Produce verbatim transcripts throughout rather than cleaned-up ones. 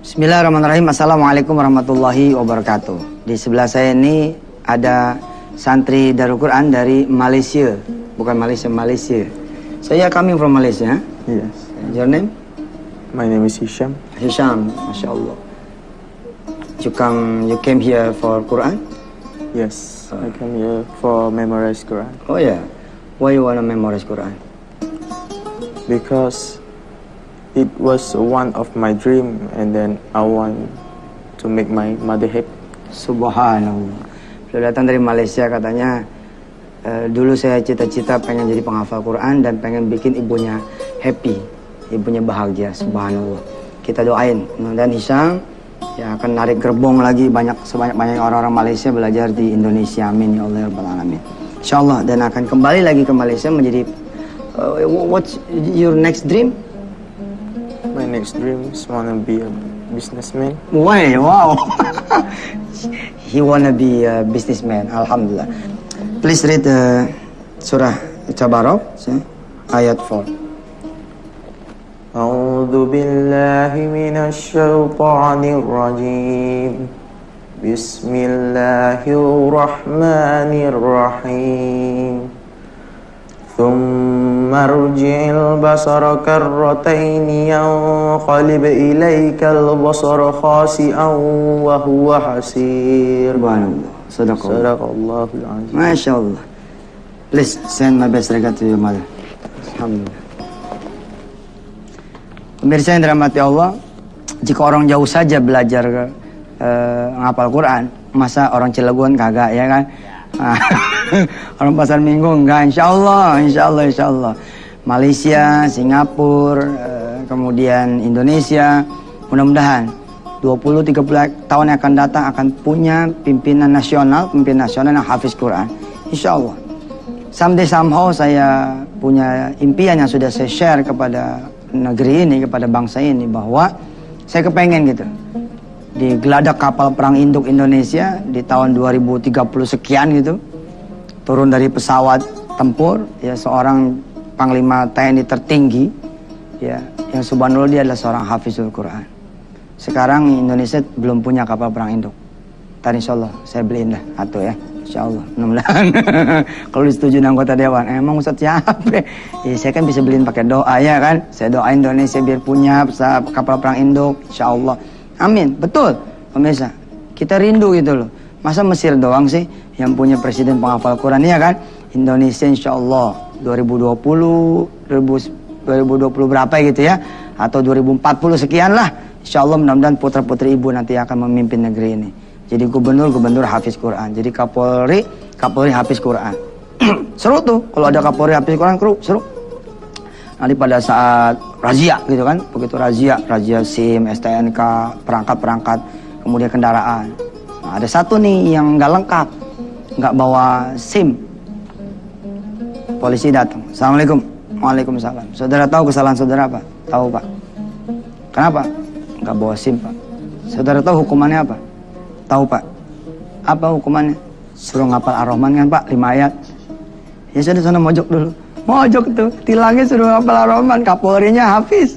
Bismillahirrahmanirrahim. Assalamualaikum warahmatullahi wabarakatuh. Di sebelah saya ini ada santri Darul Quran dari Malaysia. Bukan Malaysia, Malaysia. So you are coming from Malaysia? Yes. Your name? My name is Hisham. Hisham, Masya Allah. You come, you came here for Quran? Yes. I come here for memorize Quran. Oh yeah. Why you wanna memorize Quran? Because it was one of my dream, and then I want to make my mother happy. Subhanallah. Sudah datang dari Malaysia katanya, e, dulu saya cita-cita pengen jadi penghafal Quran dan pengen bikin ibunya happy, ibunya bahagia. Subhanallah. Kita doain dan Hisham ya akan narik gerbong lagi banyak sebanyak-banyak orang-orang Malaysia belajar di Indonesia. Amin ya Allah ya Rabbal Alamin. Insyaallah, dan akan kembali lagi ke Malaysia menjadi uh, what's your next dream? My next dream is wanna be a businessman. Why? Wow. He wanna be a businessman. Alhamdulillah. Please read uh, surah Tabarak, ayat four. A'udzu billahi minasy syaithanir rajim. Bismillahirrahmanirrahim. ثم ارجع البصر كرتين ينقلب إليك البصر خاسئا وهو حسير. Sadaqallahul azim. Masya Allah. Please send my best regard to your mother. Alhamdulillah. Pemirsa yang dirahmati Allah, jika orang jauh saja belajar uh, ngapal Quran, masa orang Cilegon kagak, ya kan? Orang Pasar Minggu enggak, insya Allah, insya Allah, insya Allah. Malaysia, Singapura, kemudian Indonesia, mudah-mudahan dua puluh sampai tiga puluh tahun yang akan datang akan punya pimpinan nasional, pimpinan nasional yang hafiz Quran, insya Allah. Someday somehow saya punya impian yang sudah saya share kepada negeri ini, kepada bangsa ini, bahwa saya kepengen gitu di geladak kapal perang induk Indonesia di tahun dua ribu tiga puluh sekian gitu, turun dari pesawat tempur ya seorang panglima T N I tertinggi ya, yang subhanallah dia adalah seorang hafizul Quran. Sekarang Indonesia belum punya kapal perang induk. Tadi insyaallah saya beliin lah satu ya, insyaallah, mudah-mudahan. Kalau disetujui anggota dewan. Emang Ustaz siapa? Ya, saya kan bisa beliin pakai doa ya kan. Saya doain Indonesia biar punya kapal perang induk, insyaallah. Amin, betul pemirsa. Kita rindu gitu loh. Masa Mesir doang sih yang punya presiden penghafal Quran, ya kan? Indonesia insya Allah dua ribu dua puluh, dua ribu dua puluh berapa gitu ya, atau dua ribu empat puluh sekian lah. Insya Allah mudah-mudahan putra-putri ibu nanti akan memimpin negeri ini. Jadi gubernur-gubernur hafiz Quran. Jadi Kapolri, Kapolri hafiz Quran. Seru tuh kalau ada Kapolri hafiz Quran, seru. Nanti pada saat razia gitu kan, begitu razia, razia SIM, S T N K, perangkat-perangkat, kemudian kendaraan. Nah, ada satu nih yang nggak lengkap, nggak bawa SIM. Polisi datang. Assalamualaikum. Waalaikumsalam. Saudara tahu kesalahan saudara apa? Tahu Pak. Kenapa? Nggak bawa SIM Pak. Saudara tahu hukumannya apa? Tahu Pak. Apa hukumannya? Suruh ngapal Ar-Rahman kan Pak, lima ayat. Ya sudah, sana mojok dulu. Mojok tuh, tilangnya suruh ngapal Ar-Rahman, Kapolrinya hafiz.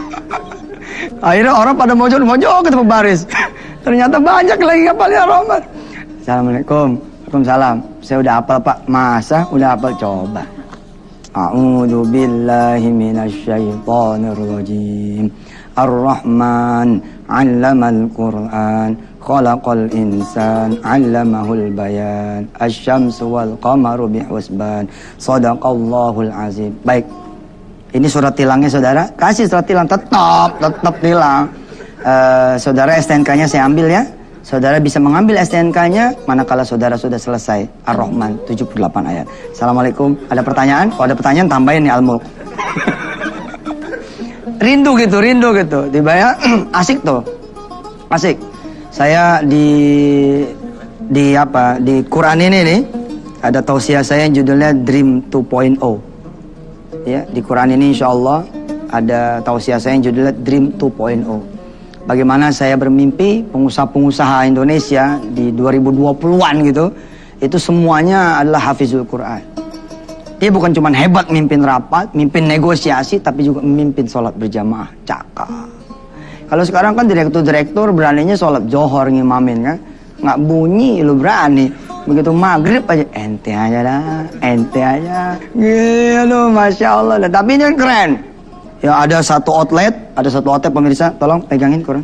Akhirnya orang pada mojok-mojok ke baris. Ternyata banyak lagi ngapalnya Ar-Rahman. Assalamualaikum. Waalaikumsalam. Saya udah hafal Pak. Masa udah hafal? Coba. A'udzu billahi minasyaitonir rajim. Ar-Rahman 'allamal Qur'an. Khalaqal insan 'allamahul bayan. Asy-syamsu wal qamaru bihusban. Shadaqallahul azim. Baik. Ini surat tilangnya saudara. Kasih surat tilang, tetap tetap tilang. Uh, saudara S T N K-nya saya ambil ya. Saudara bisa mengambil S T N K-nya manakala saudara sudah selesai Ar-Rahman tujuh puluh delapan ayat. Assalamualaikum. Ada pertanyaan? Kalau ada pertanyaan tambahin nih Al-Mulk. Rindu gitu, rindu gitu. Dibayar asik tuh. Asik. Saya di di apa? Di Quran ini nih ada tausiah saya yang judulnya Dream dua titik nol. Ya, di Quran ini insyaallah ada tausiah saya yang judulnya Dream dua titik nol. Bagaimana saya bermimpi pengusaha-pengusaha Indonesia di dua ribu dua puluhan gitu, itu semuanya adalah hafizul Quran. Dia bukan cuma hebat mimpin rapat, mimpin negosiasi, tapi juga memimpin sholat berjamaah. Cakap. Kalau sekarang kan direktur-direktur beraninya sholat johor ngimamin kan. Nggak bunyi lu berani. Begitu maghrib aja, ente aja dah, ente aja. Gitu, Masya Allah. Tapi ini kan keren. Ya ada satu outlet, ada satu outlet pemirsa, tolong pegangin Quran.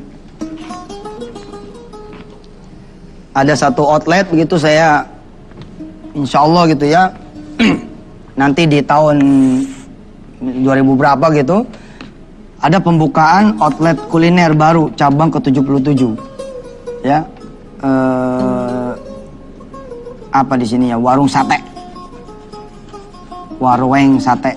Ada satu outlet begitu saya, insya Allah gitu ya. Nanti di tahun dua ribu berapa gitu, ada pembukaan outlet kuliner baru cabang ke tujuh puluh tujuh. Ya. Eh, apa di sini ya? Warung sate. Warung sate.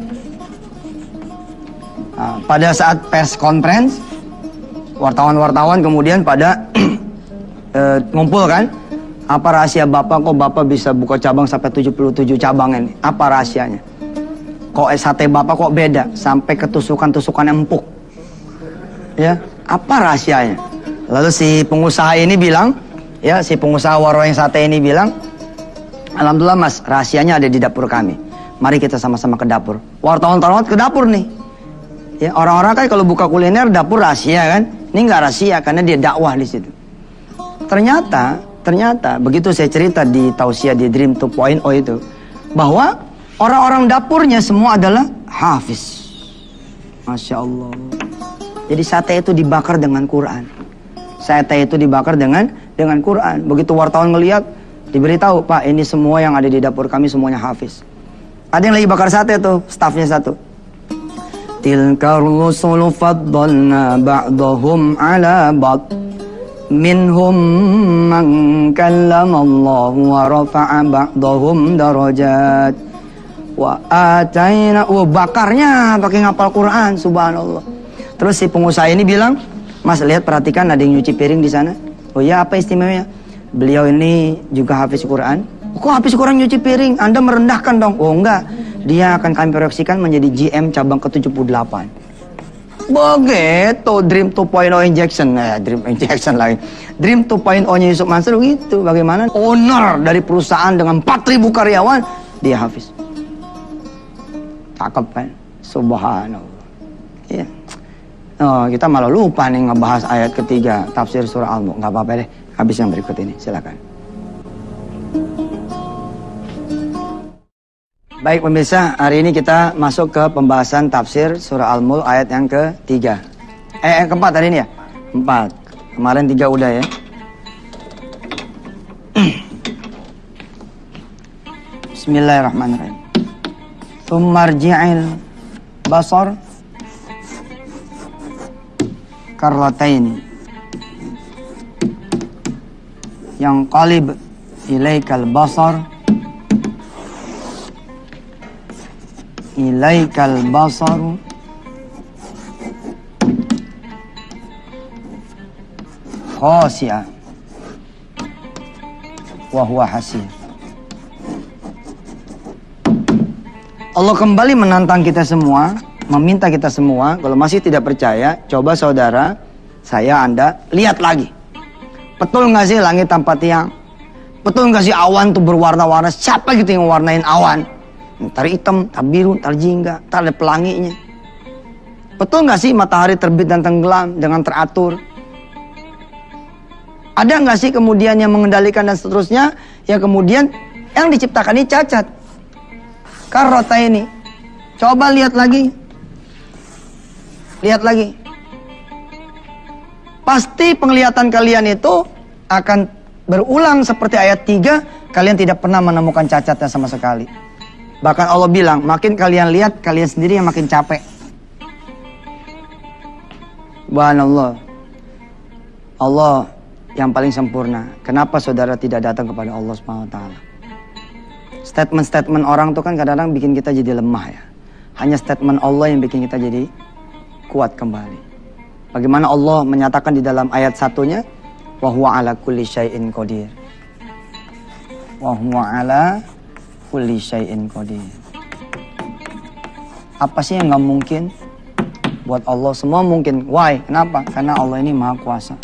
Nah, pada saat press conference, wartawan-wartawan kemudian pada eh, ngumpul kan, apa rahasia Bapak kok Bapak bisa buka cabang sampai tujuh puluh tujuh cabang ini? Apa rahasianya? Kok sate Bapak kok beda sampai ketusukan-tusukan empuk? Ya, apa rahasianya? Lalu si pengusaha ini bilang, ya si pengusaha warung sate ini bilang, alhamdulillah Mas, rahasianya ada di dapur kami. Mari kita sama-sama ke dapur. Wartawan-wartawan ke dapur nih. Ya, orang-orang kan kalau buka kuliner dapur rahasia kan? Ini nggak rahasia karena dia dakwah di situ. Ternyata, ternyata begitu saya cerita di tausiah di Dream dua titik nol itu, bahwa orang-orang dapurnya semua adalah hafiz. Masya Allah. Jadi sate itu dibakar dengan Quran. Sate itu dibakar dengan dengan Quran. Begitu wartawan melihat, diberitahu, Pak, ini semua yang ada di dapur kami semuanya hafiz. Ada yang lagi bakar sate tuh, stafnya satu. Tilka rusulu faddalna ba'dahum ala ba'd minhum man kallamallahu wa rafa'a ba'dahum darajat wa atayna. Wah, bakarnya pakai ngapal Quran, subhanallah. Terus si pengusaha ini bilang, Mas lihat perhatikan ada yang nyuci piring di sana. Oh iya, apa istimewanya? Beliau ini juga hafiz Quran. Kok hafiz Quran nyuci piring? Anda merendahkan dong. Oh enggak, dia akan kami proyeksikan menjadi G M cabang ke tujuh puluh delapan. Begitu Dream dua titik nol injection. Eh, Dream injection lagi. Dream dua titik nol nya Yusuf Mansur gitu. Bagaimana owner dari perusahaan dengan empat ribu karyawan, dia hafiz. Cakep kan? Subhanallah. Iya. Oh, kita malah lupa nih ngebahas ayat ketiga tafsir surah Al-Mulk. Nggak apa-apa deh, habis yang berikut ini, silakan. Baik pemirsa, hari ini kita masuk ke pembahasan tafsir surah Al-Mulk ayat yang ketiga. Eh, yang keempat hari ini ya? Empat. Kemarin tiga udah ya. Bismillahirrahmanirrahim. Tsummarji'il basar karrataini yang qalib ilaikal basar ilaikal basaru khasi'a wa huwa hasir. Allah kembali menantang kita semua, meminta kita semua, kalau masih tidak percaya, coba saudara, saya, Anda, lihat lagi. Betul nggak sih langit tanpa tiang? Betul nggak sih awan tuh berwarna-warna? Siapa gitu yang warnain awan? Ntar hitam, ntar biru, ntar jingga, ntar ada pelanginya. Betul nggak sih matahari terbit dan tenggelam dengan teratur? Ada nggak sih kemudian yang mengendalikan dan seterusnya, yang kemudian yang diciptakan ini cacat? Karota ini, coba lihat lagi, lihat lagi. Pasti penglihatan kalian itu akan berulang seperti ayat tiga, kalian tidak pernah menemukan cacatnya sama sekali. Bahkan Allah bilang, makin kalian lihat, kalian sendiri yang makin capek. Subhanallah. Allah yang paling sempurna. Kenapa saudara tidak datang kepada Allah subhanahu wa taala? Statement-statement orang tuh kan kadang-kadang bikin kita jadi lemah ya. Hanya statement Allah yang bikin kita jadi kuat kembali. Bagaimana Allah menyatakan di dalam ayat satunya, wa huwa ala kulli syai'in qadir. Wa huwa ala kulli syai'in qadir. Apa sih yang nggak mungkin? Buat Allah semua mungkin. Why? Kenapa? Karena Allah ini maha kuasa.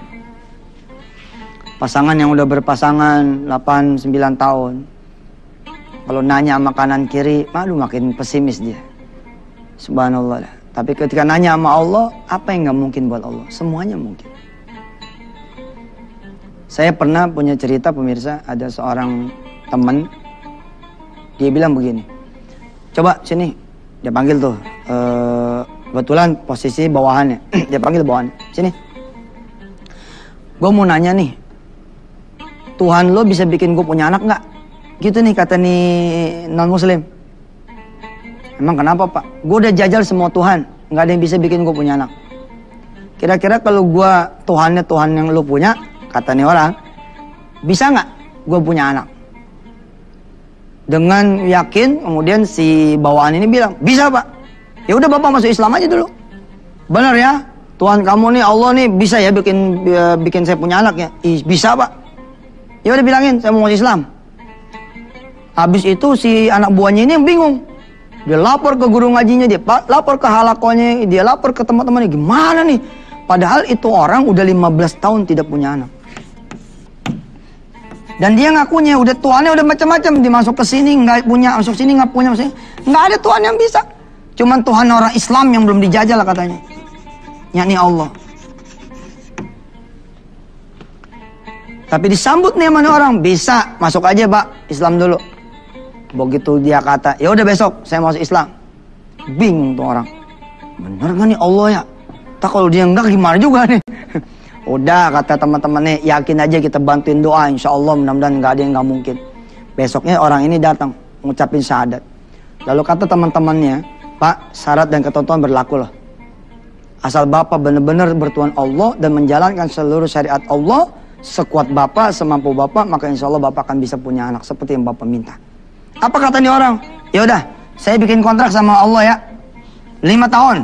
Pasangan yang udah berpasangan delapan sembilan tahun, kalau nanya sama kanan kiri, malu makin pesimis dia. Subhanallah. Tapi ketika nanya sama Allah, apa yang gak mungkin buat Allah? Semuanya mungkin. Saya pernah punya cerita pemirsa, ada seorang teman, dia bilang begini, coba sini, dia panggil tuh, e, kebetulan posisi bawahannya, dia panggil bawahan, sini. Gue mau nanya nih, Tuhan lo bisa bikin gue punya anak gak? Gitu nih kata nih non muslim. Emang kenapa pak? Gue udah jajal semua Tuhan, nggak ada yang bisa bikin gue punya anak. Kira-kira kalau gue Tuhannya Tuhan yang lu punya, kata nih orang, bisa nggak gue punya anak? Dengan yakin, kemudian si bawaan ini bilang, bisa pak. Ya udah bapak masuk Islam aja dulu. Benar ya, Tuhan kamu nih Allah nih bisa ya bikin bikin saya punya anak ya? Ih, bisa pak. Ya udah bilangin, saya mau masuk Islam. Habis itu si anak buahnya ini yang bingung. Dia lapor ke guru ngajinya, dia lapor ke halakonya, dia lapor ke teman-temannya. Gimana nih? Padahal itu orang udah lima belas tahun tidak punya anak. Dan dia ngakunya udah Tuhannya udah macam-macam, dimasuk ke sini nggak punya, masuk sini nggak punya, masuk sini nggak ada Tuhan yang bisa. Cuman Tuhan orang Islam yang belum dijajal katanya. Yakni Allah. Tapi disambut nih sama orang, bisa masuk aja pak, Islam dulu. Begitu dia kata, ya udah besok saya masuk Islam. Bingung tuh orang. Bener gak nih Allah ya? Tak kalau dia enggak gimana juga nih? Udah kata teman-temannya, yakin aja kita bantuin doa. Insya Allah mudah-mudahan nggak ada yang nggak mungkin. Besoknya orang ini datang ngucapin syahadat. Lalu kata teman-temannya, Pak, syarat dan ketentuan berlaku loh. Asal Bapak benar-benar bertuhan Allah dan menjalankan seluruh syariat Allah, sekuat Bapak, semampu Bapak, maka insya Allah Bapak akan bisa punya anak seperti yang Bapak minta. Apa kata nih orang? Ya udah, saya bikin kontrak sama Allah ya, lima tahun.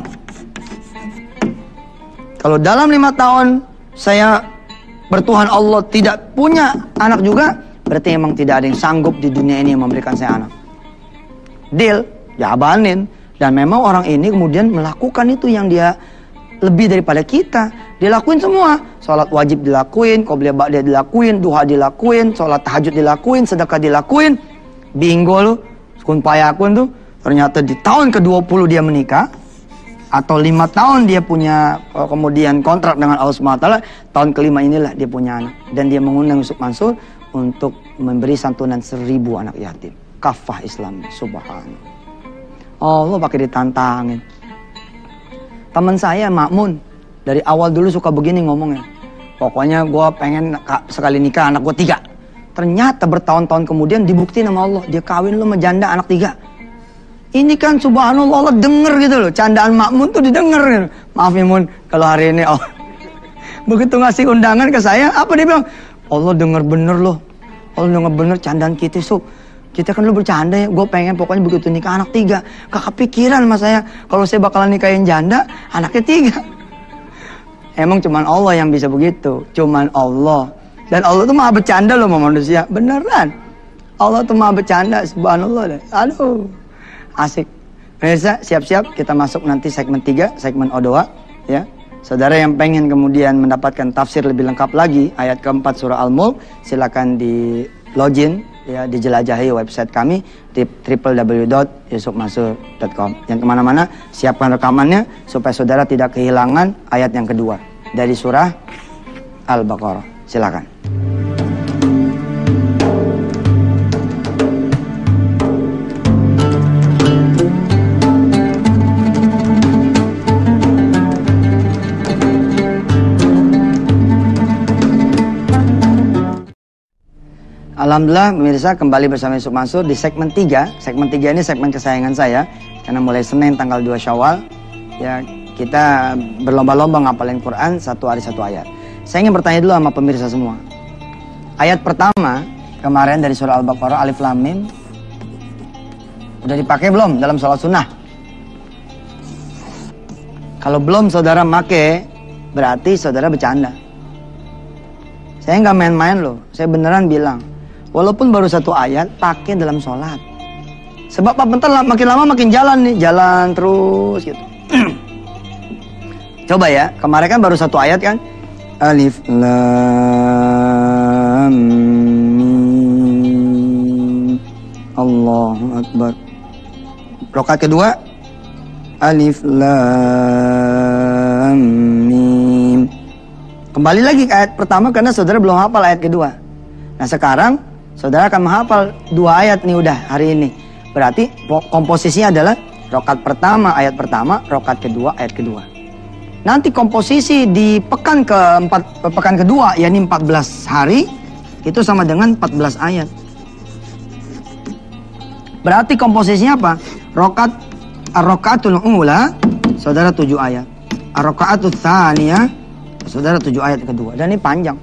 Kalau dalam lima tahun saya bertuhan Allah tidak punya anak juga, berarti emang tidak ada yang sanggup di dunia ini yang memberikan saya anak. Deal, jabanin. Dan memang orang ini kemudian melakukan itu yang dia lebih daripada kita. Dia lakuin semua. Sholat wajib dilakuin, qobliyah ba'diyah dilakuin, duha dilakuin, sholat tahajud dilakuin, sedekah dilakuin. Bingo lu, kun payakun tuh. Ternyata di tahun ke dua puluh dia menikah. Atau lima tahun dia punya kemudian kontrak dengan Allah subhanahu wa taala. Tahun kelima inilah dia punya anak. Dan dia mengundang Yusuf Mansur untuk memberi santunan seribu anak yatim. Kafah Islam, subhanallah. Allah pakai ditantangin. Teman saya Makmun dari awal dulu suka begini ngomongnya. Pokoknya gue pengen sekali nikah anak gue tiga. Ternyata bertahun-tahun kemudian dibuktiin sama Allah, dia kawin lu sama janda anak tiga. Ini kan subhanallah Allah denger gitu loh, candaan Makmun tuh didengar gitu. Maaf ya Mun, kalau hari ini oh. Begitu ngasih undangan ke saya, apa dia bilang? Allah denger bener loh, Allah denger bener candaan kita Sub. Kita kan lu bercanda ya, gue pengen pokoknya begitu nikah anak tiga. Gak kepikiran sama saya, kalau saya bakalan nikahin janda, anaknya tiga. Emang cuman Allah yang bisa begitu, cuman Allah. Dan Allah tuh maha bercanda loh sama manusia, beneran. Allah tuh maha bercanda, subhanallah deh. Aduh, asik. Pemirsa, siap-siap kita masuk nanti segmen tiga, segmen O dua, ya. Saudara yang pengen kemudian mendapatkan tafsir lebih lengkap lagi ayat keempat surah Al-Mulk, silakan di login, ya, dijelajahi website kami di w w w dot yusuf mansur dot com. Yang kemana-mana, siapkan rekamannya supaya saudara tidak kehilangan ayat yang kedua dari surah Al-Baqarah. Silakan. Alhamdulillah pemirsa, kembali bersama Yusuf Mansur di segmen tiga. Segmen tiga ini segmen kesayangan saya, karena mulai Senin tanggal dua Syawal ya kita berlomba-lomba ngapalin Quran satu hari satu ayat. Saya ingin bertanya dulu sama pemirsa semua. Ayat pertama kemarin dari surah Al-Baqarah, Alif Lam Mim, udah dipakai belum dalam sholat sunnah? Kalau belum saudara make, berarti saudara bercanda. Saya nggak main-main loh, saya beneran bilang. Walaupun baru satu ayat, pakai dalam sholat. Sebab apa? Bentar lah, makin lama makin jalan nih, jalan terus gitu. Coba ya, kemarin kan baru satu ayat kan. Alif Lam Mim Allahu Akbar. Rakaat kedua Alif Lam Mim. Kembali lagi ke ayat pertama karena saudara belum hafal ayat kedua. Nah sekarang saudara akan menghafal dua ayat nih udah hari ini. Berarti komposisinya adalah rakaat pertama ayat pertama, rakaat kedua ayat kedua. Nanti komposisi di pekan keempat, pekan kedua yakni empat belas hari itu sama dengan empat belas ayat. Berarti komposisinya apa? Rakaat ar-rakaatul ula saudara tujuh ayat. Ar-rakaatul tsaniyah saudara tujuh ayat kedua. Dan ini panjang.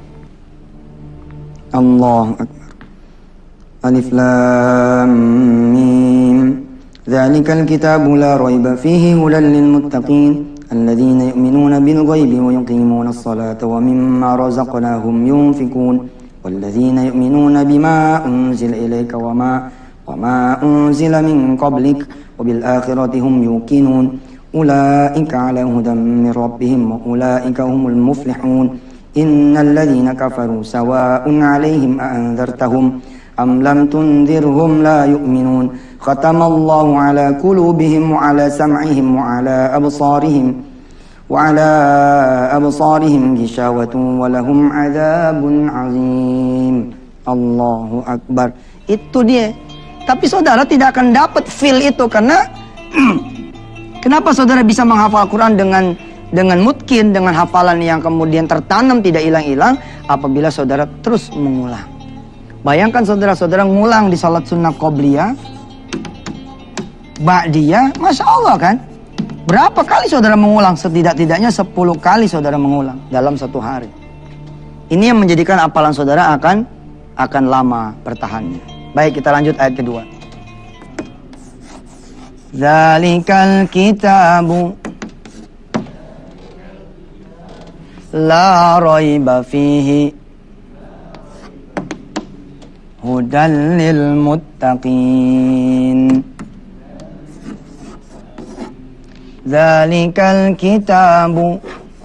Allahu Akbar. Alif Lam Mim. Dzalikal kitabu la raiba fihi hudan lil muttaqin alladzina yu'minuna bil ghaibi wa yuqimuna as-salata wa mimma razaqnahum yunfikun walladzina yu'minuna bima unzila ilayka wa ma wa ma unzila min qablik wa bil akhirati hum yuqinun ulaika ala hudan min rabbihim wa ulaika humul muflihun innal ladzina kafaru sawa'un 'alaihim a anzartahum am lam tunzirhum la yu'minun khatamallahu ala qulubihim wa ala sam'ihim wa ala absarihim wa ala absarihim ghishawatun wa lahum 'adzabun 'azim. Allahu Akbar. Itu dia. Tapi saudara tidak akan dapat feel itu karena kenapa saudara bisa menghafal Quran dengan dengan mungkin dengan hafalan yang kemudian tertanam tidak hilang-hilang apabila saudara terus mengulang. Bayangkan saudara-saudara ngulang di salat sunnah qobliyah, ba'diyah, Masya Allah kan? Berapa kali saudara mengulang? Setidak-tidaknya sepuluh kali saudara mengulang dalam satu hari. Ini yang menjadikan hafalan saudara akan akan lama bertahannya. Baik, kita lanjut ayat kedua. Dzalikal kitabu la raiba fihi hudan lil muttaqin. Dzalikal kitabu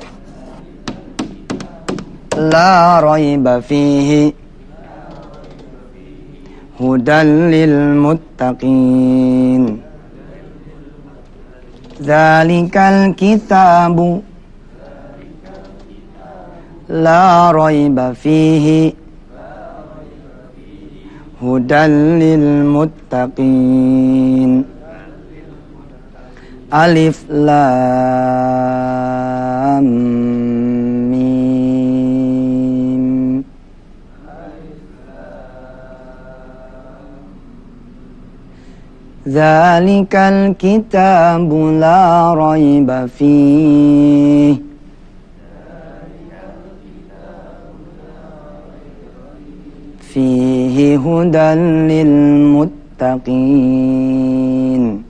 la raiba fihi hudan lil muttaqin. Dzalikal kitabu la raiba fihi hudan lil muttaqin. Alif Lam Mim. Dzalikal kitabu la raiba fihi fihi hudan lil muttaqin.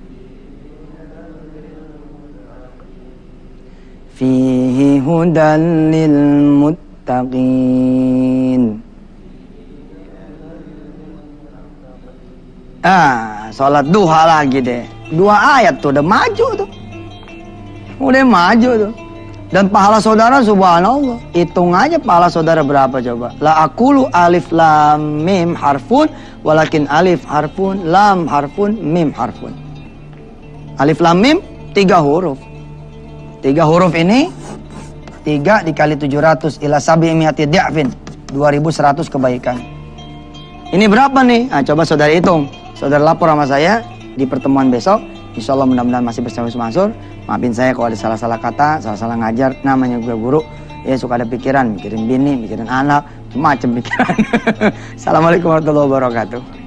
Fihi hudan lil muttaqin. Ah, sholat duha lagi deh. Dua ayat tuh udah maju tuh. Udah maju tuh. Dan pahala saudara subhanallah. Hitung aja pahala saudara berapa coba. La aqulu alif lam mim harfun. Walakin alif harfun, lam harfun, mim harfun. Alif lam mim tiga huruf. Tiga huruf ini tiga dikali tujuh ratus ila sabi'imi'ati di'fin. dua ribu seratus kebaikan. Ini berapa nih? Nah, coba saudara hitung. Saudara lapor sama saya di pertemuan besok. Insya Allah mudah-mudahan masih bersama Mas Mansur. Maafin saya kalau ada salah-salah kata, salah-salah ngajar. Namanya gue guru. Ya suka ada pikiran, mikirin bini, mikirin anak, macam pikiran. Assalamualaikum warahmatullahi wabarakatuh.